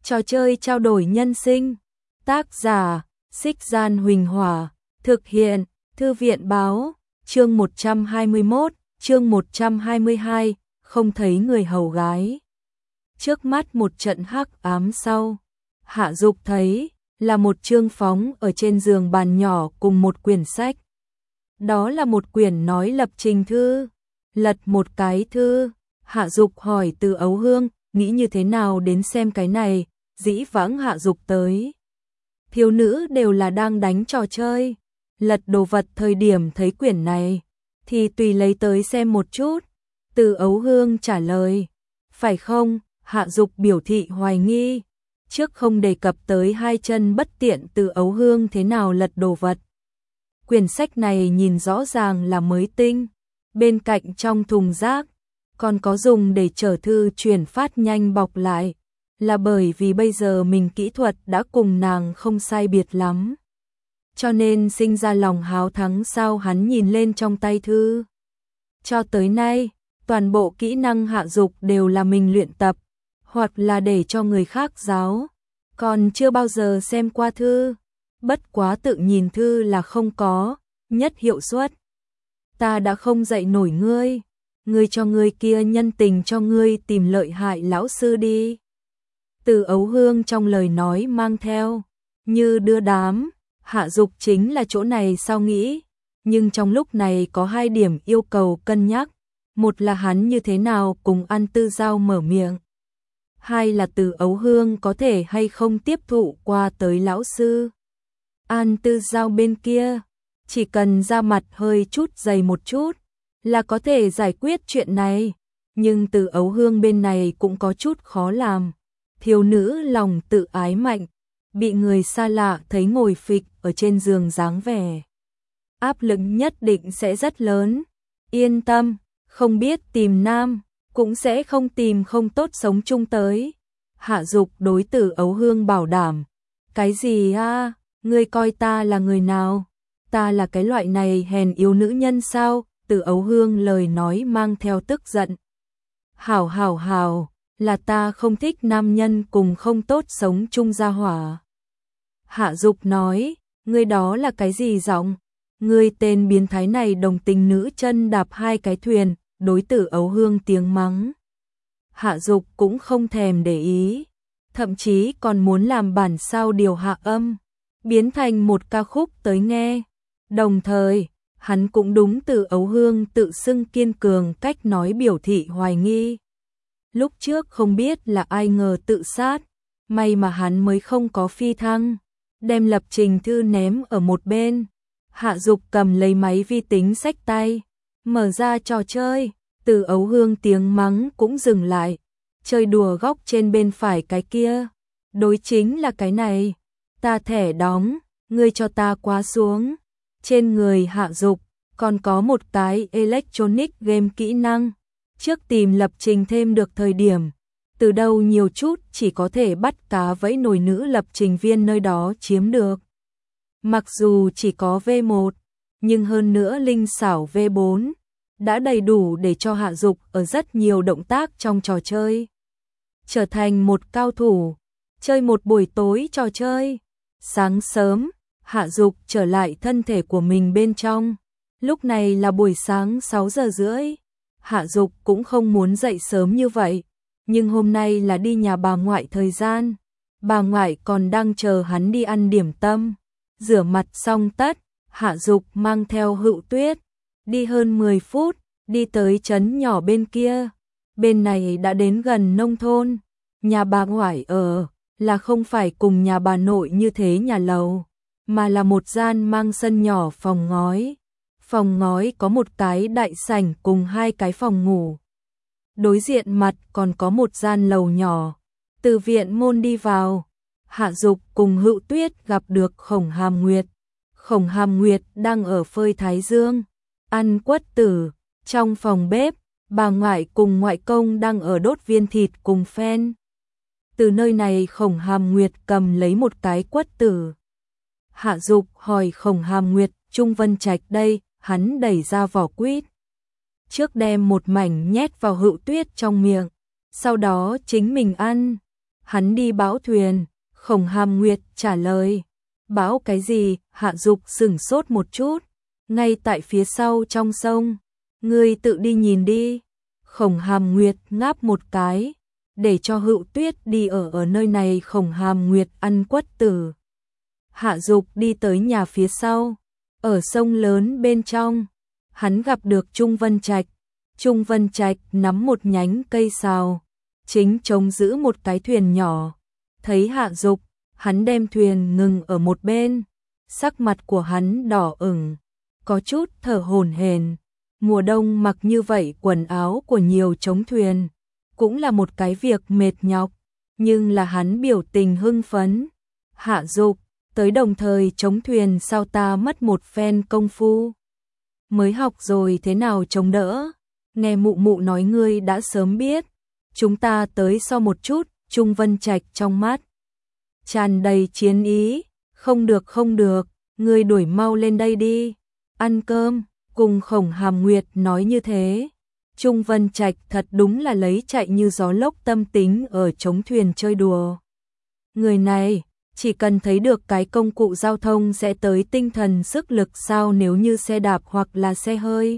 Trò chơi trao đổi nhân sinh. Tác giả: Xích Gian Huỳnh Hỏa. Thực hiện: Thư viện báo. Chương 121, chương 122, không thấy người hầu gái. Trước mắt một trận hắc ám sau, Hạ Dục thấy là một chương phóng ở trên giường bàn nhỏ cùng một quyển sách. Đó là một quyển nói lập trình thư. Lật một cái thư, Hạ Dục hỏi Từ Ấu Hương, nghĩ như thế nào đến xem cái này. Dĩ vãng Hạ Dục tới, thiếu nữ đều là đang đánh trò chơi. Lật đồ vật thời điểm thấy quyển này, thì tùy lấy tới xem một chút. Từ Ấu Hương trả lời, phải không? Hạ Dục biểu thị hoài nghi. Trước không đề cập tới hai chân bất tiện Từ Ấu Hương thế nào lật đồ vật. Quyển sách này nhìn rõ ràng là mới tinh. Bên cạnh trong thùng rác, còn có dùng để chở thư chuyển phát nhanh bọc lại. Là bởi vì bây giờ mình kỹ thuật đã cùng nàng không sai biệt lắm. Cho nên sinh ra lòng háo thắng sao hắn nhìn lên trong tay thư. Cho tới nay, toàn bộ kỹ năng Hạ Dục đều là mình luyện tập, hoặc là để cho người khác giáo. Còn chưa bao giờ xem qua thư. Bất quá tự nhìn thư là không có, nhất hiệu suất. Ta đã không dạy nổi ngươi. Ngươi cho ngươi kia nhân tình cho ngươi tìm lợi hại lão sư đi. Từ Ấu Hương trong lời nói mang theo như đưa đám. Hạ Dục chính là chỗ này sao nghĩ. Nhưng trong lúc này có hai điểm yêu cầu cân nhắc. Một là hắn như thế nào cùng An Tư Giao mở miệng. Hai là Từ Ấu Hương có thể hay không tiếp thụ qua tới lão sư. An Tư Giao bên kia, chỉ cần ra mặt hơi chút dày một chút là có thể giải quyết chuyện này. Nhưng Từ Ấu Hương bên này cũng có chút khó làm. Thiếu nữ lòng tự ái mạnh, bị người xa lạ thấy ngồi phịch ở trên giường dáng vẻ. Áp lực nhất định sẽ rất lớn. Yên tâm, không biết tìm nam, cũng sẽ không tìm không tốt sống chung tới. Hạ Dục đối Từ Ấu Hương bảo đảm. Cái gì a? Ngươi coi ta là người nào? Ta là cái loại này hèn yếu nữ nhân sao? Từ Ấu Hương lời nói mang theo tức giận. Hảo hảo hảo, là ta không thích nam nhân cùng không tốt sống chung gia hỏa. Hạ Dục nói, ngươi đó là cái gì giọng? Ngươi tên biến thái này đồng tình nữ chân đạp hai cái thuyền, đối Từ Ấu Hương tiếng mắng. Hạ Dục cũng không thèm để ý, thậm chí còn muốn làm bản sao điều hạ âm, biến thành một ca khúc tới nghe. Đồng thời, hắn cũng đúng Từ Ấu Hương tự xưng kiên cường cách nói biểu thị hoài nghi. Lúc trước không biết là ai ngờ tự sát, may mà hắn mới không có phi thăng, đem lập trình thư ném ở một bên. Hạ Dục cầm lấy máy vi tính xách tay, mở ra trò chơi. Từ Ấu Hương tiếng mắng cũng dừng lại, chơi đùa góc trên bên phải cái kia. Đối chính là cái này, ta thẻ đóng, ngươi cho ta quá xuống. Trên người Hạ Dục còn có một cái electronic game kỹ năng. Trước tìm lập trình thêm được thời điểm, từ đâu nhiều chút chỉ có thể bắt cá vẫy nồi nữ lập trình viên nơi đó chiếm được. Mặc dù chỉ có V1, nhưng hơn nữa linh xảo V4, đã đầy đủ để cho Hạ Dục ở rất nhiều động tác trong trò chơi trở thành một cao thủ. Chơi một buổi tối trò chơi. Sáng sớm, Hạ Dục trở lại thân thể của mình bên trong. Lúc này là buổi sáng 6 giờ rưỡi. Hạ Dục cũng không muốn dậy sớm như vậy, nhưng hôm nay là đi nhà bà ngoại thời gian. Bà ngoại còn đang chờ hắn đi ăn điểm tâm. Rửa mặt xong tất, Hạ Dục mang theo Hữu Tuyết, đi hơn 10 phút, đi tới trấn nhỏ bên kia. Bên này đã đến gần nông thôn. Nhà bà ngoại ở là không phải cùng nhà bà nội như thế nhà lầu, mà là một gian mang sân nhỏ phòng ngói. Phòng ngói có một cái đại sảnh cùng hai cái phòng ngủ. Đối diện mặt còn có một gian lầu nhỏ. Từ viện môn đi vào, Hạ Dục cùng Hữu Tuyết gặp được Khổng Hàm Nguyệt. Khổng Hàm Nguyệt đang ở phơi thái dương, ăn quất tử. Trong phòng bếp, bà ngoại cùng ngoại công đang ở đốt viên thịt cùng phen. Từ nơi này Khổng Hàm Nguyệt cầm lấy một cái quất tử. Hạ Dục hỏi Khổng Hàm Nguyệt, Trung Vân Trạch đây. Hắn đẩy ra vỏ quýt, trước đem một mảnh nhét vào Hữu Tuyết trong miệng, sau đó chính mình ăn. Hắn đi bão thuyền, Khổng Hàm Nguyệt trả lời. Bão cái gì? Hạ Dục sửng sốt một chút. Ngay tại phía sau trong sông. Ngươi tự đi nhìn đi. Khổng Hàm Nguyệt ngáp một cái. Để cho Hựu Tuyết đi ở nơi này. Khổng Hàm Nguyệt ăn quất tử. Hạ Dục đi tới nhà phía sau. Ở sông lớn bên trong, hắn gặp được Trung Vân Trạch. Trung Vân Trạch nắm một nhánh cây sào, chính trông giữ một cái thuyền nhỏ. Thấy Hạ Dục, hắn đem thuyền ngừng ở một bên. Sắc mặt của hắn đỏ ửng, có chút thở hổn hển. Mùa đông mặc như vậy quần áo của nhiều chống thuyền, cũng là một cái việc mệt nhọc, nhưng là hắn biểu tình hưng phấn. Hạ Dục, tới đồng thời chống thuyền sao ta mất một phen công phu. Mới học rồi thế nào chống đỡ, nghe mụ mụ nói ngươi đã sớm biết. Chúng ta tới sau một chút. Trung Vân Trạch trong mắt tràn đầy chiến ý. Không được không được, ngươi đuổi mau lên đây đi. Ăn cơm, cùng Khổng Hàm Nguyệt nói như thế. Trung Vân Trạch thật đúng là lấy chạy như gió lốc tâm tính ở chống thuyền chơi đùa. Người này, chỉ cần thấy được cái công cụ giao thông sẽ tới tinh thần sức lực sao nếu như xe đạp hoặc là xe hơi.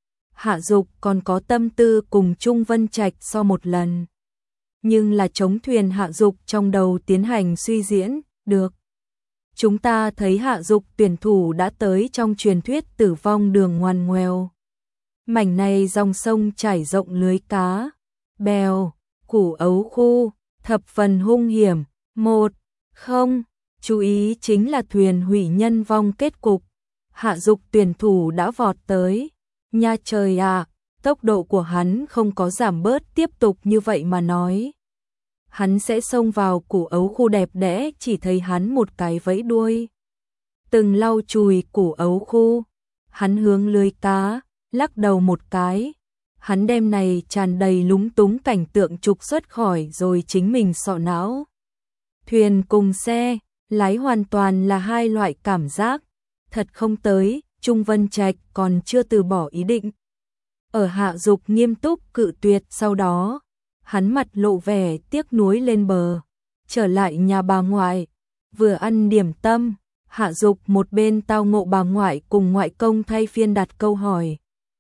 Hạ Dục còn có tâm tư cùng Trung Vân Trạch so một lần. Nhưng là chống thuyền Hạ Dục trong đầu tiến hành suy diễn, được. Chúng ta thấy Hạ Dục tuyển thủ đã tới trong truyền thuyết tử vong đường ngoằn ngoèo. Mảnh này dòng sông trải rộng lưới cá, bèo, củ ấu khu, thập phần hung hiểm. Một, không, chú ý chính là thuyền hủy nhân vong kết cục. Hạ Dục tuyển thủ đã vọt tới. Nha trời à, tốc độ của hắn không có giảm bớt, tiếp tục như vậy mà nói. Hắn sẽ xông vào củ ấu khu đẹp đẽ, chỉ thấy hắn một cái vẫy đuôi. Từng lau chùi củ ấu khu, hắn hướng lưới cá, lắc đầu một cái. Hắn đem này tràn đầy lúng túng cảnh tượng trục xuất khỏi rồi chính mình sọ não. Thuyền cùng xe, lái hoàn toàn là hai loại cảm giác. Thật không tới, Trung Vân Trạch còn chưa từ bỏ ý định. Ở Hạ Dục nghiêm túc cự tuyệt sau đó, hắn mặt lộ vẻ tiếc nuối lên bờ, trở lại nhà bà ngoại, vừa ăn điểm tâm, Hạ Dục một bên tao ngộ bà ngoại cùng ngoại công thay phiên đặt câu hỏi.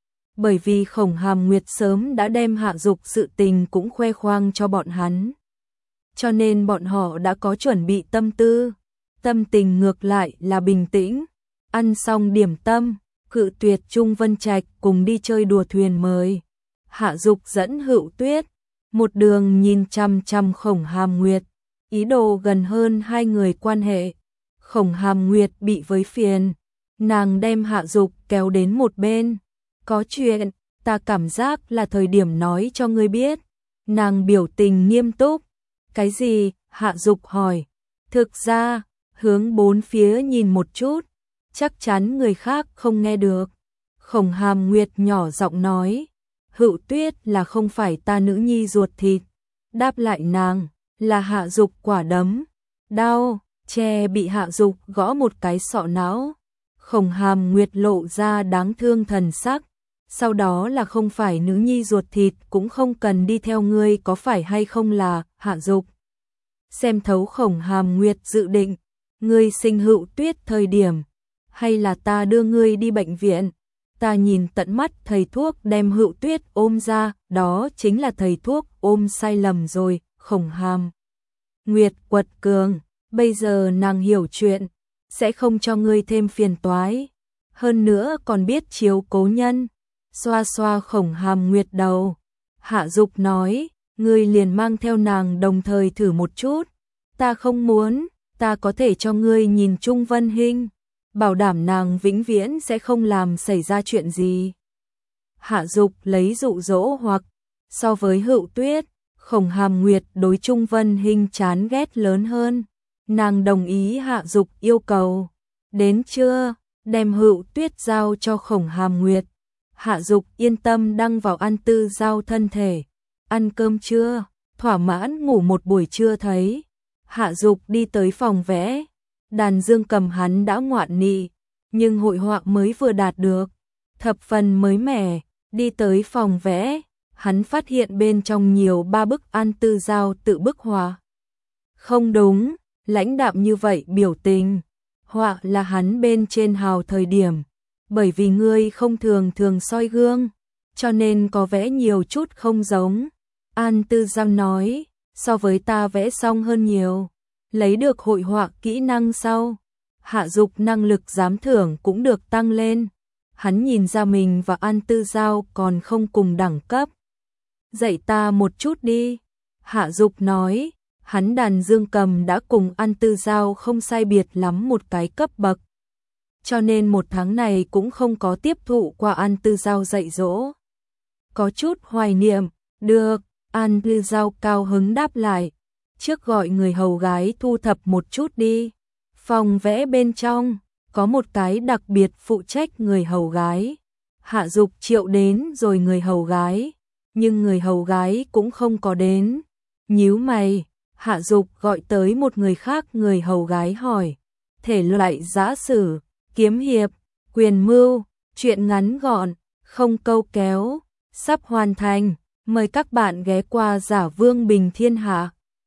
Bởi vì Khổng Hàm Nguyệt sớm đã đem Hạ Dục sự tình cũng khoe khoang cho bọn hắn. Cho nên bọn họ đã có chuẩn bị tâm tư, tâm tình ngược lại là bình tĩnh. Ăn xong điểm tâm, cự tuyệt Trung Vân Trạch cùng đi chơi đùa thuyền mời. Hạ Dục dẫn Hựu Tuyết, một đường nhìn chăm chăm Khổng Hàm Nguyệt, ý đồ gần hơn hai người quan hệ. Khổng Hàm Nguyệt bị với phiền, nàng đem Hạ Dục kéo đến một bên. Có chuyện, ta cảm giác là thời điểm nói cho ngươi biết. Nàng biểu tình nghiêm túc. Cái gì? Hạ Dục hỏi. Thực ra, hướng bốn phía nhìn một chút, chắc chắn người khác không nghe được. Khổng Hàm Nguyệt nhỏ giọng nói. Hựu Tuyết là không phải ta nữ nhi ruột thịt. Đáp lại nàng, là Hạ Dục quả đấm. Đau, che bị Hạ Dục gõ một cái sọ não. Khổng Hàm Nguyệt lộ ra đáng thương thần sắc. Sau đó là không phải nữ nhi ruột thịt cũng không cần đi theo ngươi, có phải hay không là Hạ Dục. Xem thấu Khổng Hàm Nguyệt dự định, ngươi sinh Hựu Tuyết thời điểm, hay là ta đưa ngươi đi bệnh viện. Ta nhìn tận mắt thầy thuốc đem Hựu Tuyết ôm ra, đó chính là thầy thuốc ôm sai lầm rồi. Khổng Hàm Nguyệt quật cường, bây giờ nàng hiểu chuyện, sẽ không cho ngươi thêm phiền toái, hơn nữa còn biết chiếu cố nhân. Xoa xoa Khổng Hàm Nguyệt đầu, Hạ Dục nói, ngươi liền mang theo nàng đồng thời thử một chút. Ta không muốn, ta có thể cho ngươi nhìn Trung Vân Hinh, bảo đảm nàng vĩnh viễn sẽ không làm xảy ra chuyện gì. Hạ Dục lấy dụ dỗ hoặc, so với Hựu Tuyết, Khổng Hàm Nguyệt đối Trung Vân Hinh chán ghét lớn hơn. Nàng đồng ý Hạ Dục yêu cầu. Đến trưa, đem Hựu Tuyết giao cho Khổng Hàm Nguyệt. Hạ Dục yên tâm đăng vào ăn tư giao thân thể. Ăn cơm trưa, thỏa mãn ngủ một buổi trưa thấy. Hạ Dục đi tới phòng vẽ. Đàn dương cầm hắn đã ngoạn nị, nhưng hội họa mới vừa đạt được, thập phần mới mẻ. Đi tới phòng vẽ, hắn phát hiện bên trong nhiều 3 bức ăn tư giao tự bức họa. Không đúng, lãnh đạm như vậy biểu tình, họa là hắn bên trên hào thời điểm, bởi vì ngươi không thường thường soi gương, cho nên có vẽ nhiều chút không giống. An Tư Giao nói, so với ta vẽ xong hơn nhiều, lấy được hội họa kỹ năng sau, Hạ Dục năng lực giám thưởng cũng được tăng lên. Hắn nhìn ra mình và An Tư Giao còn không cùng đẳng cấp. Dạy ta một chút đi. Hạ Dục nói, hắn đàn dương cầm đã cùng An Tư Giao không sai biệt lắm một cái cấp bậc. Cho nên một tháng này cũng không có tiếp thụ qua An Tư Giao dạy dỗ. Có chút hoài niệm, được, An Tư Giao cao hứng đáp lại. Trước gọi người hầu gái thu thập một chút đi. Phòng vẽ bên trong, có một cái đặc biệt phụ trách người hầu gái. Hạ Dục triệu đến rồi người hầu gái, nhưng người hầu gái cũng không có đến. Nhíu mày, Hạ Dục gọi tới một người khác, người hầu gái hỏi. Thể loại giã sử, kiếm hiệp, quyền mưu, truyện ngắn gọn, không câu kéo, sắp hoàn thành. Mời các bạn ghé qua Giả Vương Bình Thiên Hạ.